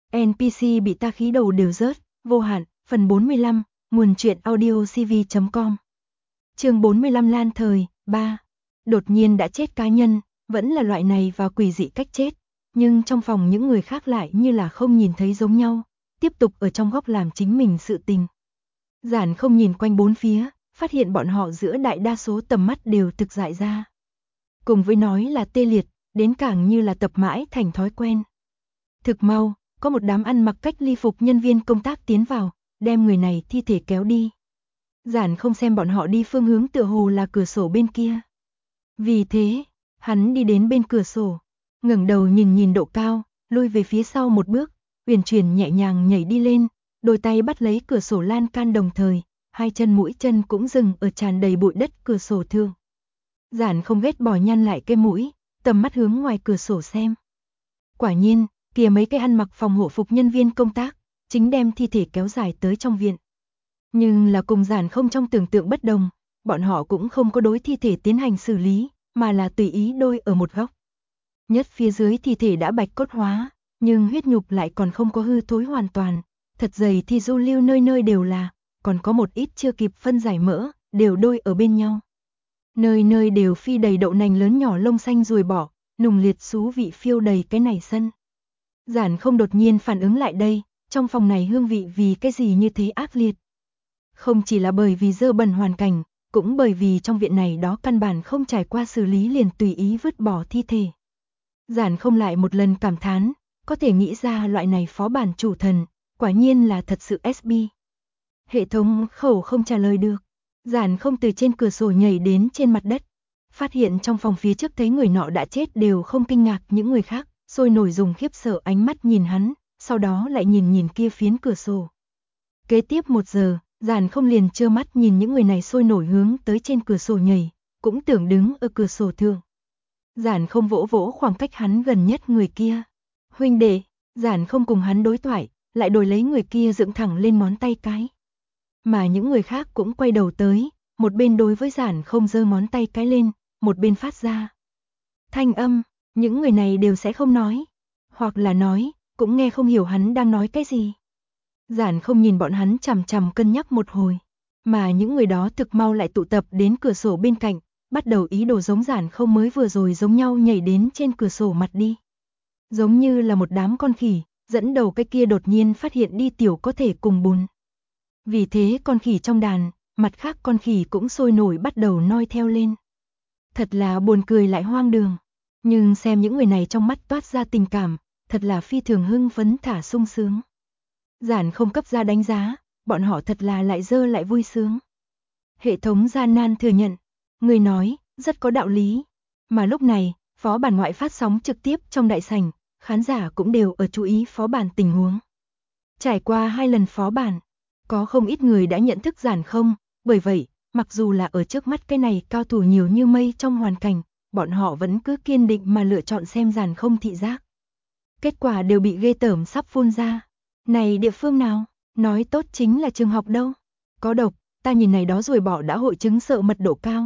NPC bị ta khí đầu đều rớt, vô hạn, phần 45, nguồn truyện audio cv.com. Chương 45 Lan thời, 3. Đột nhiên đã chết cá nhân, vẫn là loại này và quỷ dị cách chết, nhưng trong phòng những người khác lại như là không nhìn thấy giống nhau, tiếp tục ở trong góc làm chính mình sự tình. Giản không nhìn quanh bốn phía, phát hiện bọn họ giữa đại đa số tầm mắt đều thực dại ra. Cùng với nói là tê liệt, đến càng như là tập mãi thành thói quen. Thực mau, có một đám ăn mặc cách ly phục nhân viên công tác tiến vào, đem người này thi thể kéo đi. Giản không xem bọn họ đi phương hướng tựa hồ là cửa sổ bên kia. Vì thế, hắn đi đến bên cửa sổ, ngẩng đầu nhìn độ cao, lui về phía sau một bước, uyển chuyển nhẹ nhàng nhảy đi lên, đôi tay bắt lấy cửa sổ lan can đồng thời, hai chân mũi chân cũng dừng ở tràn đầy bụi đất cửa sổ thượng. Giản không ghét bỏ nhăn lại cái mũi, tầm mắt hướng ngoài cửa sổ xem. Quả nhiên, kia mấy cái ăn mặc phòng hộ phục nhân viên công tác, chính đem thi thể kéo dài tới trong viện. Nhưng là cùng Giản không trong tưởng tượng bất đồng, bọn họ cũng không có đối thi thể tiến hành xử lý, mà là tùy ý đôi ở một góc. Nhất phía dưới thi thể đã bạch cốt hóa, nhưng huyết nhục lại còn không có hư thối hoàn toàn, thật dày thì du lưu nơi nơi đều là, còn có một ít chưa kịp phân giải mỡ, đều đôi ở bên nhau. Nơi nơi đều phi đầy đậu nành lớn nhỏ lông xanh ruồi bọ, nùng liệt xú vị phiêu đầy cái này sân. Giản không đột nhiên phản ứng lại đây, trong phòng này hương vị vì cái gì như thế ác liệt. Không chỉ là bởi vì dơ bẩn hoàn cảnh, cũng bởi vì trong viện này đó căn bản không trải qua xử lý liền tùy ý vứt bỏ thi thể. Giản không lại một lần cảm thán, có thể nghĩ ra loại này phó bản chủ thần, quả nhiên là thật sự SB. Hệ thống khẩu không trả lời được, Giản không từ trên cửa sổ nhảy đến trên mặt đất, phát hiện trong phòng phía trước thấy người nọ đã chết đều không kinh ngạc những người khác, sôi nổi dùng khiếp sợ ánh mắt nhìn hắn, sau đó lại nhìn kia phiến cửa sổ. Kế tiếp 1 giờ, Giản không liền trơ mắt nhìn những người này sôi nổi hướng tới trên cửa sổ nhảy, cũng tưởng đứng ở cửa sổ thượng. Giản không vỗ vỗ khoảng cách hắn gần nhất người kia. Huynh đệ, Giản không cùng hắn đối thoại, lại đổi lấy người kia dựng thẳng lên ngón tay cái. Mà những người khác cũng quay đầu tới, một bên đối với Giản không giơ ngón tay cái lên, một bên phát ra thanh âm, những người này đều sẽ không nói, hoặc là nói, cũng nghe không hiểu hắn đang nói cái gì. Giản không nhìn bọn hắn chằm chằm cân nhắc một hồi, mà những người đó thực mau lại tụ tập đến cửa sổ bên cạnh, bắt đầu ý đồ giống Giản không mới vừa rồi giống nhau nhảy đến trên cửa sổ mặt đi. Giống như là một đám con khỉ, dẫn đầu cái kia đột nhiên phát hiện đi tiểu có thể cùng bùn. Vì thế con khỉ trong đàn, mặt khác con khỉ cũng sôi nổi bắt đầu noi theo lên. Thật là buồn cười lại hoang đường, nhưng xem những người này trong mắt toát ra tình cảm, thật là phi thường hưng phấn thả sung sướng. Giản không cấp ra đánh giá, bọn họ thật là lại dơ lại vui sướng. Hệ thống gian nan thừa nhận, người nói, rất có đạo lý. Mà lúc này, phó bản ngoại phát sóng trực tiếp trong đại sảnh, khán giả cũng đều ở chú ý phó bản tình huống. Trải qua 2 lần phó bản, có không ít người đã nhận thức Giản không, bởi vậy, mặc dù là ở trước mắt cái này cao thủ nhiều như mây trong hoàn cảnh, bọn họ vẫn cứ kiên định mà lựa chọn xem Giản không thị giác. Kết quả đều bị ghê tởm sắp phun ra. Này địa phương nào, nói tốt chính là trường học đâu. Có độc, ta nhìn này đó rồi bỏ đã hội chứng sợ mật độ cao.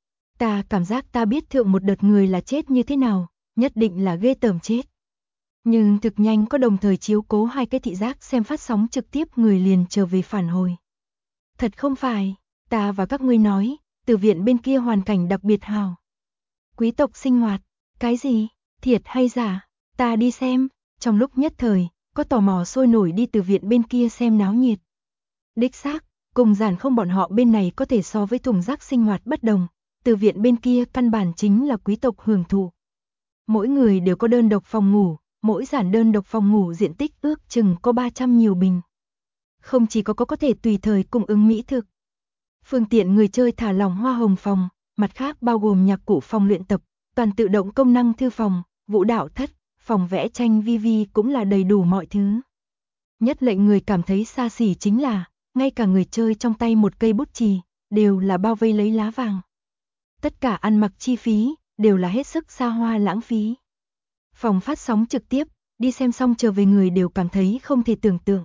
Ta cảm giác ta biết thượng một đợt người là chết như thế nào, nhất định là ghê tởm chết. Nhưng thực nhanh có đồng thời chiếu cố 2 cái thị giác xem phát sóng trực tiếp người liền trở về phản hồi. Thật không phải, ta và các ngươi nói, từ viện bên kia hoàn cảnh đặc biệt hào. Quý tộc sinh hoạt, cái gì, thiệt hay giả, ta đi xem, trong lúc nhất thời, có tò mò sôi nổi đi từ viện bên kia xem náo nhiệt. Đích xác, cùng Giản không bọn họ bên này có thể so với thùng rác sinh hoạt bất đồng, từ viện bên kia căn bản chính là quý tộc hưởng thụ. Mỗi người đều có đơn độc phòng ngủ, mỗi Giản đơn độc phòng ngủ diện tích ước chừng có 300 nhiều bình. Không chỉ có thể tùy thời cung ứng mỹ thực. Phương tiện người chơi thả lỏng hoa hồng phòng, mặt khác bao gồm nhạc cụ phòng luyện tập, toàn tự động công năng thư phòng, vũ đạo thất, phòng vẽ tranh vi cũng là đầy đủ mọi thứ. Nhất lệnh người cảm thấy xa xỉ chính là, ngay cả người chơi trong tay một cây bút chì, đều là bao vây lấy lá vàng. Tất cả ăn mặc chi phí, đều là hết sức xa hoa lãng phí. Phòng phát sóng trực tiếp, đi xem xong trở về người đều cảm thấy không thể tưởng tượng.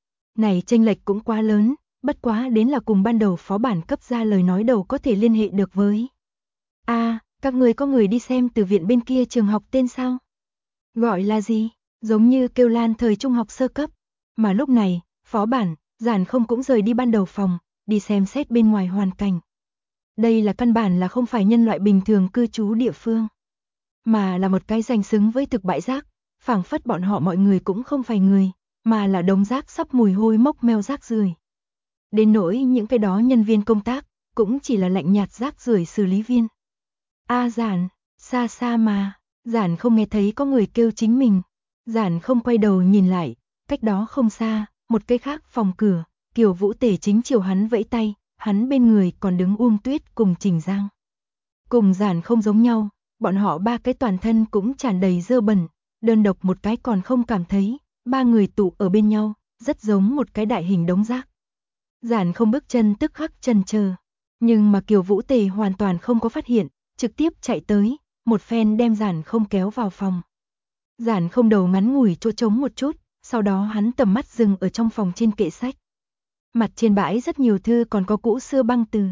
Này chênh lệch cũng quá lớn, bất quá đến là cùng ban đầu phó bản cấp ra lời nói đầu có thể liên hệ được với. Các người có người đi xem từ viện bên kia trường học tên sao? Gọi là gì? giống như kêu lan thời trung học sơ cấp. Mà lúc này, phó bản, Giản Không cũng rời đi ban đầu phòng, đi xem xét bên ngoài hoàn cảnh. Đây là căn bản là không phải nhân loại bình thường cư trú địa phương, mà là một cái danh xứng với thực bãi rác, phảng phất bọn họ mọi người cũng không phải người, mà là đống rác sắp mùi hôi mốc meo rác rưởi. Đến nỗi những cái đó nhân viên công tác, cũng chỉ là lạnh nhạt rác rưởi xử lý viên. Giản, xa xa mà, Giản Không nghe thấy có người kêu chính mình. Giản Không quay đầu nhìn lại, cách đó không xa, một cái khác phòng cửa, Kiều Vũ Tề chính chiều hắn vẫy tay, hắn bên người còn đứng Uông Tuyết cùng Trình Giang. Cùng Giản Không giống nhau, bọn họ ba cái toàn thân cũng tràn đầy dơ bẩn, đơn độc một cái còn không cảm thấy, ba người tụ ở bên nhau, rất giống một cái đại hình đống rác. Giản Không bước chân tức khắc chần chờ, nhưng mà Kiều Vũ Tề hoàn toàn không có phát hiện, trực tiếp chạy tới, một phen đem Giản Không kéo vào phòng. Giản Không đầu ngắn ngủi chỗ trống một chút, sau đó hắn tầm mắt dừng ở trong phòng trên kệ sách. Mặt trên bãi rất nhiều thư còn có cũ xưa băng từ.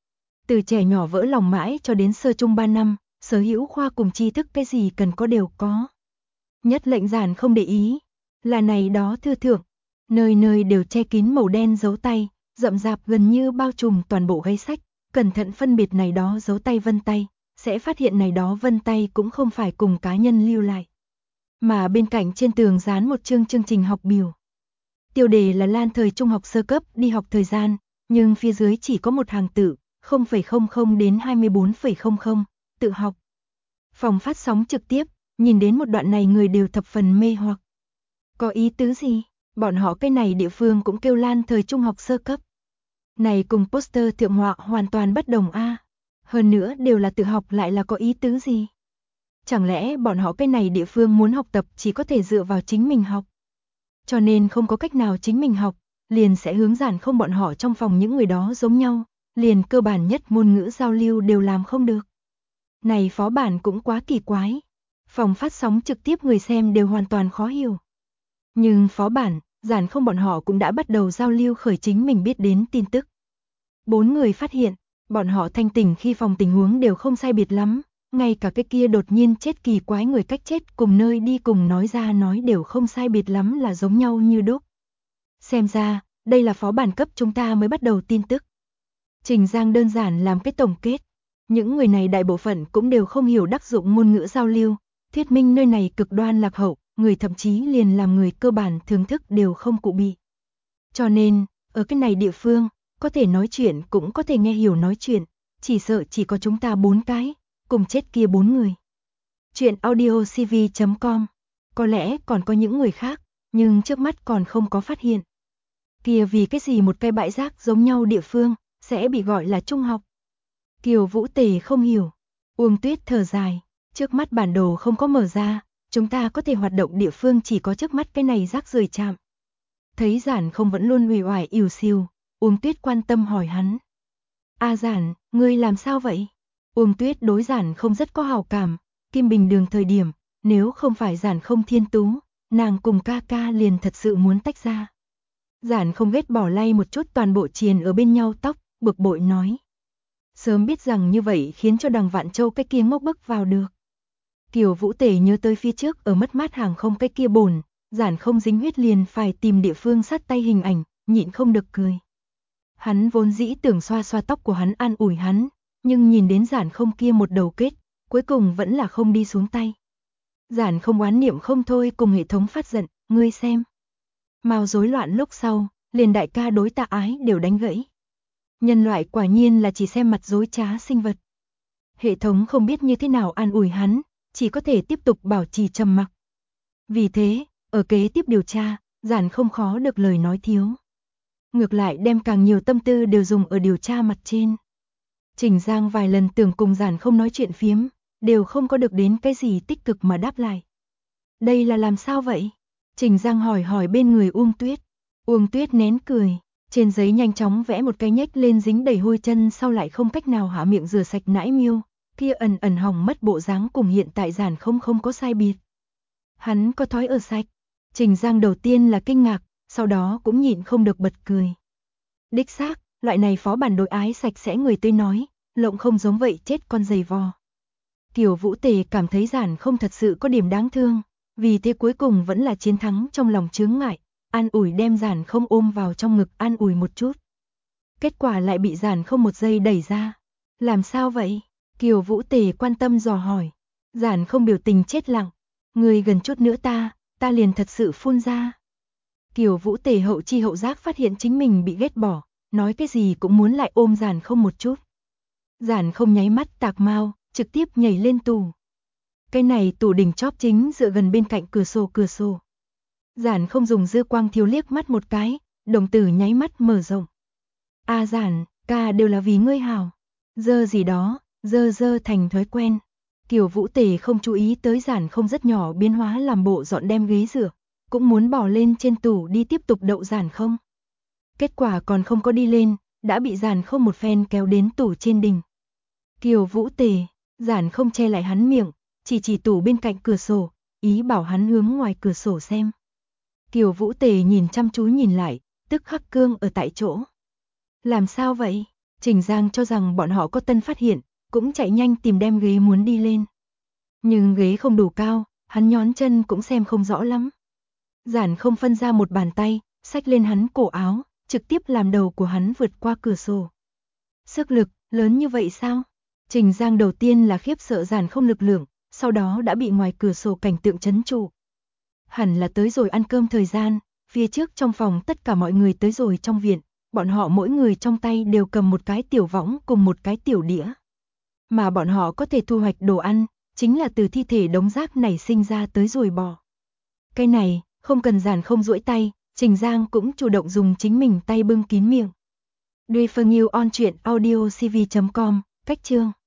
Từ trẻ nhỏ vỡ lòng mãi cho đến sơ trung 3 năm, sở hữu khoa cùng tri thức cái gì cần có đều có. Nhất lệnh Giản Không để ý, là này đó thư thượng, nơi nơi đều che kín màu đen dấu tay, rậm rạp gần như bao trùm toàn bộ gáy sách, cẩn thận phân biệt này đó dấu tay vân tay, sẽ phát hiện này đó vân tay cũng không phải cùng cá nhân lưu lại. Mà bên cạnh trên tường dán một chương trình học biểu. Tiêu đề là Lan thời trung học sơ cấp đi học thời gian, nhưng phía dưới chỉ có một hàng tự, 0,00 đến 24,00, tự học. Phòng phát sóng trực tiếp, nhìn đến một đoạn này người đều thập phần mê hoặc. Có ý tứ gì? Bọn họ cái này địa phương cũng kêu Lan thời trung học sơ cấp. Này cùng poster thượng họa hoàn toàn bất đồng a. Hơn nữa đều là tự học lại là có ý tứ gì? Chẳng lẽ bọn họ cái này địa phương muốn học tập chỉ có thể dựa vào chính mình học? Cho nên không có cách nào chính mình học, liền sẽ hướng Giản Không bọn họ trong phòng những người đó giống nhau, liền cơ bản nhất ngôn ngữ giao lưu đều làm không được. Này phó bản cũng quá kỳ quái. Phòng phát sóng trực tiếp người xem đều hoàn toàn khó hiểu. Nhưng phó bản, Giản Không bọn họ cũng đã bắt đầu giao lưu khởi chính mình biết đến tin tức. 4 người phát hiện, bọn họ thanh tỉnh khi phòng tình huống đều không sai biệt lắm, ngay cả cái kia đột nhiên chết kỳ quái người cách chết cùng nơi đi cùng nói ra nói đều không sai biệt lắm là giống nhau như đúc. Xem ra, đây là phó bản cấp chúng ta mới bắt đầu tin tức. Trình Giang đơn giản làm cái tổng kết. Những người này đại bộ phận cũng đều không hiểu đắc dụng ngôn ngữ giao lưu, thuyết minh nơi này cực đoan lạc hậu, người thậm chí liền làm người cơ bản thưởng thức đều không cụ bị. Cho nên, ở cái này địa phương, có thể nói chuyện cũng có thể nghe hiểu nói chuyện, chỉ sợ chỉ có chúng ta 4 cái, cùng chết kia 4 người. Chuyện audiocv.com, có lẽ còn có những người khác, nhưng trước mắt còn không có phát hiện. Kia vì cái gì một cái bãi rác giống nhau địa phương, sẽ bị gọi là trung học. Kiều Vũ Tề không hiểu, Uông Tuyết thở dài, trước mắt bản đồ không có mở ra, chúng ta có thể hoạt động địa phương chỉ có trước mắt cái này rác rưởi trạm. Thấy Giản Không vẫn luôn uể oải ỉu xìu, Uông Tuyết quan tâm hỏi hắn. Giản, ngươi làm sao vậy? Uông Tuyết đối Giản Không rất có hảo cảm, Kim Bình Đường thời điểm, nếu không phải Giản Không thiên tú, nàng cùng ca ca liền thật sự muốn tách ra. Giản Không ghét bỏ lay một chút toàn bộ triền ở bên nhau tóc, bực bội nói. Sớm biết rằng như vậy khiến cho Đằng Vạn Châu cái kia ngốc bức vào được. Kiều Vũ Tề nhớ tới phía trước ở mất mát hàng không cái kia bồn, Giản Không dính huyết liền phải tìm địa phương sát tay hình ảnh, nhịn không được cười. Hắn vốn dĩ tưởng xoa xoa tóc của hắn an ủi hắn, nhưng nhìn đến Giản Không kia một đầu kết, cuối cùng vẫn là không đi xuống tay. Giản Không oán niệm không thôi cùng hệ thống phát giận, ngươi xem. Mao rối loạn lúc sau, liền đại ca đối tạ ái đều đánh gãy. Nhân loại quả nhiên là chỉ xem mặt dối trá sinh vật. Hệ thống không biết như thế nào an ủi hắn, chỉ có thể tiếp tục bảo trì trầm mặc. Vì thế, ở kế tiếp điều tra, Giản Không khó được lời nói thiếu. Ngược lại đem càng nhiều tâm tư đều dùng ở điều tra mặt trên. Trình Giang vài lần tưởng cùng Giản Không nói chuyện phiếm, đều không có được đến cái gì tích cực mà đáp lại. Đây là làm sao vậy? Trình Giang hỏi bên người Uông Tuyết. Uông Tuyết nén cười, trên giấy nhanh chóng vẽ một cái nhếch lên dính đầy hôi chân sau lại không cách nào hạ miệng rửa sạch nãi miêu, kia ẩn hỏng mất bộ dáng cùng hiện tại Giản Không có sai biệt. Hắn có thói ở sạch. Trình Giang đầu tiên là kinh ngạc, sau đó cũng nhịn không được bật cười. Đích xác, loại này phó bản đối ái sạch sẽ người tươi nói, lộng không giống vậy chết con giày vò. Kiều Vũ Tề cảm thấy Giản Không thật sự có điểm đáng thương, Vì thế cuối cùng vẫn là chiến thắng trong lòng chướng ngại, an ủi đem Giản Không ôm vào trong ngực an ủi một chút. Kết quả lại bị Giản Không một giây đẩy ra. Làm sao vậy? Kiều Vũ Tề quan tâm dò hỏi. Giản Không biểu tình chết lặng. Người gần chút nữa ta liền thật sự phun ra. Kiều Vũ Tề hậu chi hậu giác phát hiện chính mình bị ghét bỏ, nói cái gì cũng muốn lại ôm Giản Không một chút. Giản Không nháy mắt tạc mau, trực tiếp nhảy lên tủ. Cái này tủ đỉnh chóp chính dựa gần bên cạnh cửa sổ. Giản Không dùng dư quang thiếu liếc mắt một cái, đồng tử nháy mắt mở rộng. A Giản, ca đều là vì ngươi hảo. Dơ gì đó, dơ thành thói quen. Kiều Vũ Tề không chú ý tới Giản Không rất nhỏ biến hóa làm bộ dọn đem ghế rửa, cũng muốn bỏ lên trên tủ đi tiếp tục đậu Giản Không. Kết quả còn không có đi lên, đã bị Giản Không một phen kéo đến tủ trên đỉnh. Kiều Vũ Tề, Giản Không che lại hắn miệng, chỉ tủ bên cạnh cửa sổ, ý bảo hắn hướng ngoài cửa sổ xem. Kiều Vũ Tề nhìn chăm chú nhìn lại, tức khắc cương ở tại chỗ. Làm sao vậy? Trình Giang cho rằng bọn họ có tân phát hiện, cũng chạy nhanh tìm đem ghế muốn đi lên. Nhưng ghế không đủ cao, hắn nhón chân cũng xem không rõ lắm. Giản Không phân ra một bàn tay, xách lên hắn cổ áo, trực tiếp làm đầu của hắn vượt qua cửa sổ. Sức lực, lớn như vậy sao? Trình Giang đầu tiên là khiếp sợ Giản Không lực lượng, sau đó đã bị ngoài cửa sổ cảnh tượng chấn trụ. Hẳn là tới rồi ăn cơm thời gian, phía trước trong phòng tất cả mọi người tới rồi trong viện, bọn họ mỗi người trong tay đều cầm một cái tiểu võng cùng một cái tiểu đĩa. Mà bọn họ có thể thu hoạch đồ ăn, chính là từ thi thể đống rác này sinh ra tới rồi bò. Cái này, không cần Giản Không duỗi tay, Trình Giang cũng chủ động dùng chính mình tay bưng kín miệng. Duy Phương Yêu on truyện audiocv.com, cách chương